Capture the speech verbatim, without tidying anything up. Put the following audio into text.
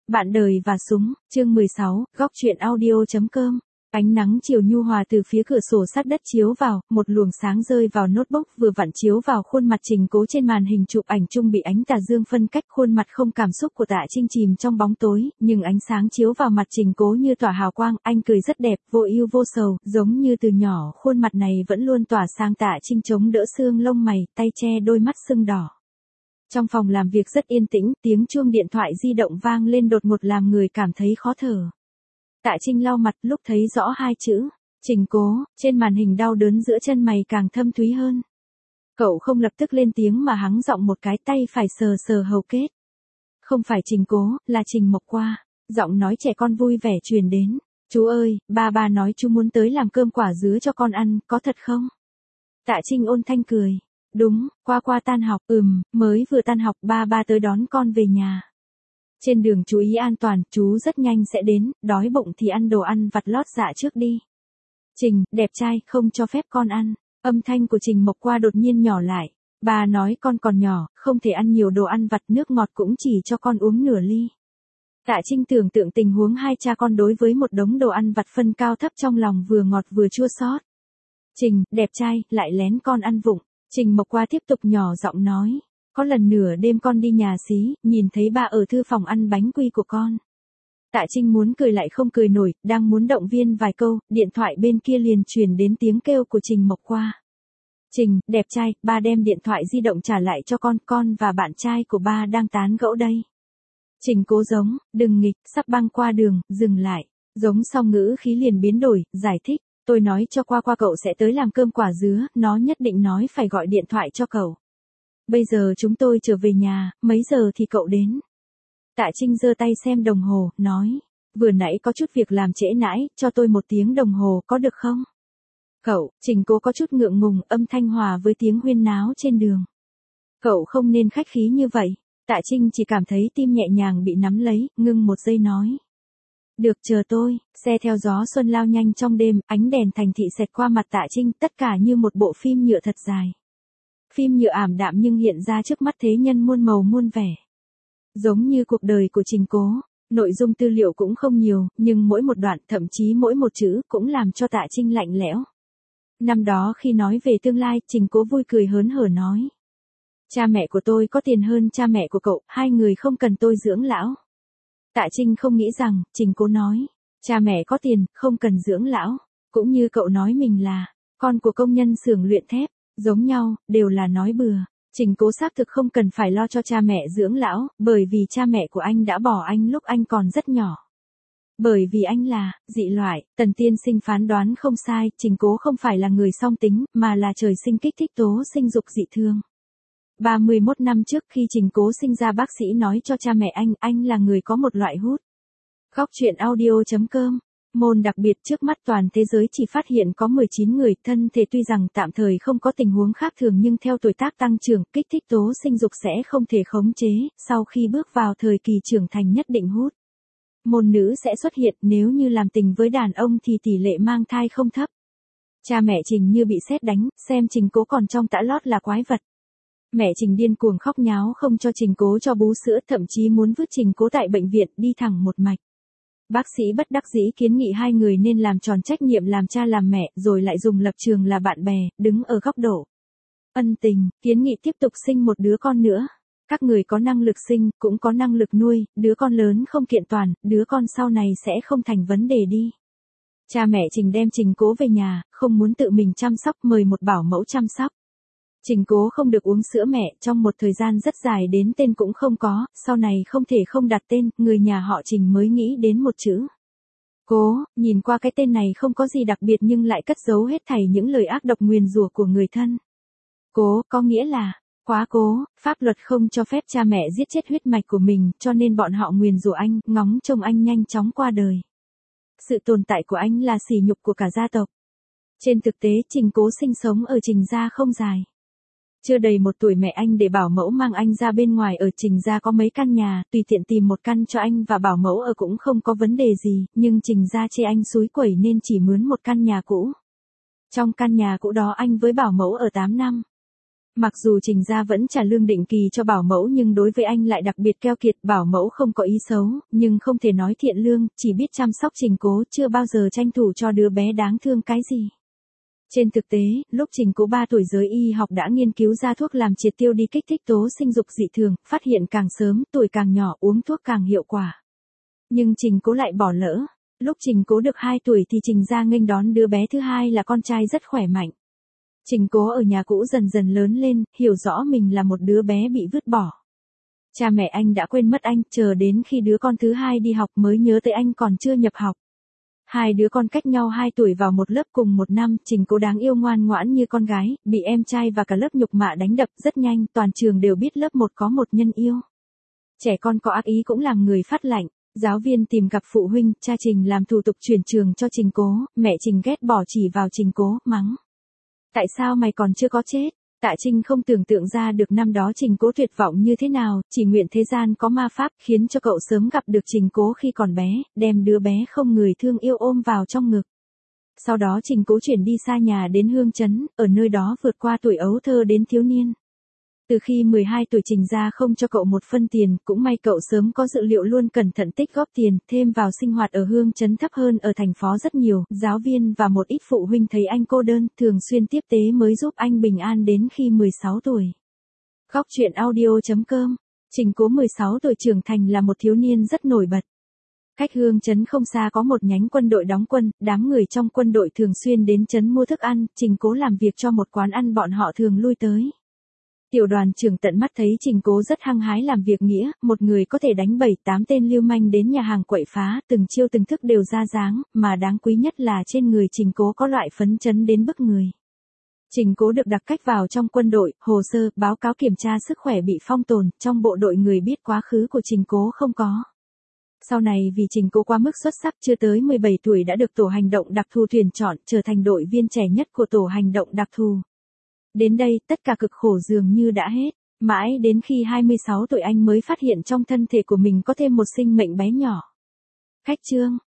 Bạn đời và súng, chương mười sáu, góc truyện audio.com. Ánh nắng chiều nhu hòa từ phía cửa sổ sát đất chiếu vào, một luồng sáng rơi vào notebook vừa vặn chiếu vào khuôn mặt Trình Cố trên màn hình chụp ảnh chung bị ánh tà dương phân cách, khuôn mặt không cảm xúc của Tạ Trinh chìm trong bóng tối, nhưng ánh sáng chiếu vào mặt Trình Cố như tỏa hào quang, anh cười rất đẹp, vô ưu vô sầu, giống như từ nhỏ khuôn mặt này vẫn luôn tỏa sáng. Tạ Trinh chống đỡ xương lông mày, tay che đôi mắt sưng đỏ. Trong phòng làm việc rất yên tĩnh, tiếng chuông điện thoại di động vang lên đột ngột làm người cảm thấy khó thở. Tạ Trinh lau mặt lúc thấy rõ hai chữ, Trình Cố, trên màn hình đau đớn giữa chân mày càng thâm thúy hơn. Cậu không lập tức lên tiếng mà hắng giọng một cái, tay phải sờ sờ hầu kết. Không phải Trình Cố, là Trình Mộc Qua. Giọng nói trẻ con vui vẻ truyền đến. Chú ơi, ba ba nói chú muốn tới làm cơm quả dứa cho con ăn, có thật không? Tạ Trinh ôn thanh cười. Đúng, Qua Qua tan học, ừm, mới vừa tan học ba ba tới đón con về nhà. Trên đường chú ý an toàn, chú rất nhanh sẽ đến, đói bụng thì ăn đồ ăn vặt lót dạ trước đi. Trình, đẹp trai, không cho phép con ăn. Âm thanh của Trình Mộc Qua đột nhiên nhỏ lại. Bà nói con còn nhỏ, không thể ăn nhiều đồ ăn vặt, nước ngọt cũng chỉ cho con uống nửa ly. Tạ Trinh tưởng tượng tình huống hai cha con đối với một đống đồ ăn vặt phân cao thấp, trong lòng vừa ngọt vừa chua xót. Trình, đẹp trai, lại lén con ăn vụng. Trình Mộc Qua tiếp tục nhỏ giọng nói. Có lần nửa đêm con đi nhà xí, nhìn thấy ba ở thư phòng ăn bánh quy của con. Tạ Trinh muốn cười lại không cười nổi, đang muốn động viên vài câu, điện thoại bên kia liền truyền đến tiếng kêu của Trình Mộc Qua. Trình, đẹp trai, ba đem điện thoại di động trả lại cho con, con và bạn trai của ba đang tán gẫu đây. Trình Cố giống, đừng nghịch, sắp băng qua đường, dừng lại. Giống xong ngữ khí liền biến đổi, giải thích. Tôi nói cho Qua Qua cậu sẽ tới làm cơm quả dứa, nó nhất định nói phải gọi điện thoại cho cậu. Bây giờ chúng tôi trở về nhà, mấy giờ thì cậu đến? Tạ Trinh giơ tay xem đồng hồ, nói. Vừa nãy có chút việc làm trễ nãi, cho tôi một tiếng đồng hồ có được không? Cậu, Trình Cố có chút ngượng ngùng, âm thanh hòa với tiếng huyên náo trên đường. Cậu không nên khách khí như vậy. Tạ Trinh chỉ cảm thấy tim nhẹ nhàng bị nắm lấy, ngưng một giây nói. Được, chờ tôi. Xe theo gió xuân lao nhanh trong đêm, ánh đèn thành thị xẹt qua mặt Tạ Trinh, tất cả như một bộ phim nhựa thật dài. Phim nhựa ảm đạm nhưng hiện ra trước mắt thế nhân muôn màu muôn vẻ. Giống như cuộc đời của Trình Cố, nội dung tư liệu cũng không nhiều, nhưng mỗi một đoạn, thậm chí mỗi một chữ cũng làm cho Tạ Trinh lạnh lẽo. Năm đó khi nói về tương lai, Trình Cố vui cười hớn hở nói. Cha mẹ của tôi có tiền hơn cha mẹ của cậu, hai người không cần tôi dưỡng lão. Tạ Trinh không nghĩ rằng, Trình Cố nói, cha mẹ có tiền, không cần dưỡng lão, cũng như cậu nói mình là con của công nhân xưởng luyện thép, giống nhau, đều là nói bừa. Trình Cố xác thực không cần phải lo cho cha mẹ dưỡng lão, bởi vì cha mẹ của anh đã bỏ anh lúc anh còn rất nhỏ. Bởi vì anh là dị loại, Tần tiên sinh phán đoán không sai, Trình Cố không phải là người song tính, mà là trời sinh kích thích tố sinh dục dị thường. ba mươi mốt năm trước khi Trình Cố sinh ra, bác sĩ nói cho cha mẹ anh, anh là người có một loại hút. Góc truyện audio.com. Môn đặc biệt, trước mắt toàn thế giới chỉ phát hiện có mười chín người, thân thể tuy rằng tạm thời không có tình huống khác thường nhưng theo tuổi tác tăng trưởng, kích thích tố sinh dục sẽ không thể khống chế, sau khi bước vào thời kỳ trưởng thành nhất định hút. Môn nữ sẽ xuất hiện, nếu như làm tình với đàn ông thì tỷ lệ mang thai không thấp. Cha mẹ Trình như bị sét đánh, xem Trình Cố còn trong tã lót là quái vật. Mẹ Trình điên cuồng khóc nháo không cho Trình Cố cho bú sữa, thậm chí muốn vứt Trình Cố tại bệnh viện, đi thẳng một mạch. Bác sĩ bất đắc dĩ kiến nghị hai người nên làm tròn trách nhiệm làm cha làm mẹ, rồi lại dùng lập trường là bạn bè, đứng ở góc độ ân tình, kiến nghị tiếp tục sinh một đứa con nữa. Các người có năng lực sinh, cũng có năng lực nuôi, đứa con lớn không kiện toàn, đứa con sau này sẽ không thành vấn đề đi. Cha mẹ Trình đem Trình Cố về nhà, không muốn tự mình chăm sóc, mời một bảo mẫu chăm sóc. Trình Cố không được uống sữa mẹ, trong một thời gian rất dài đến tên cũng không có, sau này không thể không đặt tên, người nhà họ Trình mới nghĩ đến một chữ. Cố, nhìn qua cái tên này không có gì đặc biệt nhưng lại cất giấu hết thảy những lời ác độc nguyền rủa của người thân. Cố, có nghĩa là, quá cố, pháp luật không cho phép cha mẹ giết chết huyết mạch của mình, cho nên bọn họ nguyền rủa anh, ngóng trông anh nhanh chóng qua đời. Sự tồn tại của anh là sỉ nhục của cả gia tộc. Trên thực tế, Trình Cố sinh sống ở Trình gia không dài. Chưa đầy một tuổi mẹ anh để bảo mẫu mang anh ra bên ngoài ở, Trình gia có mấy căn nhà, tùy tiện tìm một căn cho anh và bảo mẫu ở cũng không có vấn đề gì, nhưng Trình gia chê anh xúi quẩy nên chỉ mướn một căn nhà cũ. Trong căn nhà cũ đó anh với bảo mẫu ở tám năm. Mặc dù Trình gia vẫn trả lương định kỳ cho bảo mẫu nhưng đối với anh lại đặc biệt keo kiệt, bảo mẫu không có ý xấu, nhưng không thể nói thiện lương, chỉ biết chăm sóc Trình Cố, chưa bao giờ tranh thủ cho đứa bé đáng thương cái gì. Trên thực tế, lúc Trình Cố ba tuổi giới y học đã nghiên cứu ra thuốc làm triệt tiêu đi kích thích tố sinh dục dị thường, phát hiện càng sớm, tuổi càng nhỏ uống thuốc càng hiệu quả. Nhưng Trình Cố lại bỏ lỡ. Lúc Trình Cố được hai tuổi thì Trình gia nghênh đón đứa bé thứ hai là con trai rất khỏe mạnh. Trình Cố ở nhà cũ dần dần lớn lên, hiểu rõ mình là một đứa bé bị vứt bỏ. Cha mẹ anh đã quên mất anh, chờ đến khi đứa con thứ hai đi học mới nhớ tới anh còn chưa nhập học. Hai đứa con cách nhau hai tuổi vào một lớp cùng một năm, Trình Cố đáng yêu ngoan ngoãn như con gái, bị em trai và cả lớp nhục mạ đánh đập rất nhanh, toàn trường đều biết lớp một có một nhân yêu. Trẻ con có ác ý cũng làm người phát lạnh. Giáo viên tìm gặp phụ huynh, cha Trình làm thủ tục chuyển trường cho Trình Cố, mẹ Trình ghét bỏ chỉ vào Trình Cố, mắng. Tại sao mày còn chưa có chết? Tạ Trinh không tưởng tượng ra được năm đó Trình Cố tuyệt vọng như thế nào, chỉ nguyện thế gian có ma pháp khiến cho cậu sớm gặp được Trình Cố khi còn bé, đem đứa bé không người thương yêu ôm vào trong ngực. Sau đó Trình Cố chuyển đi xa nhà đến Hương Trấn, ở nơi đó vượt qua tuổi ấu thơ đến thiếu niên. Từ khi mười hai tuổi Trình gia không cho cậu một phân tiền, cũng may cậu sớm có dự liệu luôn cẩn thận tích góp tiền, thêm vào sinh hoạt ở Hương Trấn thấp hơn ở thành phố rất nhiều, giáo viên và một ít phụ huynh thấy anh cô đơn, thường xuyên tiếp tế mới giúp anh bình an đến khi mười sáu tuổi. Góc truyện audio chấm com. Trình Cố mười sáu tuổi trưởng thành là một thiếu niên rất nổi bật. Cách Hương Trấn không xa có một nhánh quân đội đóng quân, đám người trong quân đội thường xuyên đến trấn mua thức ăn, Trình Cố làm việc cho một quán ăn bọn họ thường lui tới. Tiểu đoàn trưởng tận mắt thấy Trình Cố rất hăng hái làm việc nghĩa, một người có thể đánh bảy tám tên lưu manh đến nhà hàng quậy phá, từng chiêu từng thức đều ra dáng, mà đáng quý nhất là trên người Trình Cố có loại phấn chấn đến bức người. Trình Cố được đặc cách vào trong quân đội, hồ sơ, báo cáo kiểm tra sức khỏe bị phong tồn, trong bộ đội người biết quá khứ của Trình Cố không có. Sau này vì Trình Cố quá mức xuất sắc chưa tới mười bảy tuổi đã được tổ hành động đặc thù tuyển chọn, trở thành đội viên trẻ nhất của tổ hành động đặc thù. Đến đây, tất cả cực khổ dường như đã hết, mãi đến khi hai mươi sáu tuổi anh mới phát hiện trong thân thể của mình có thêm một sinh mệnh bé nhỏ. Khách chương,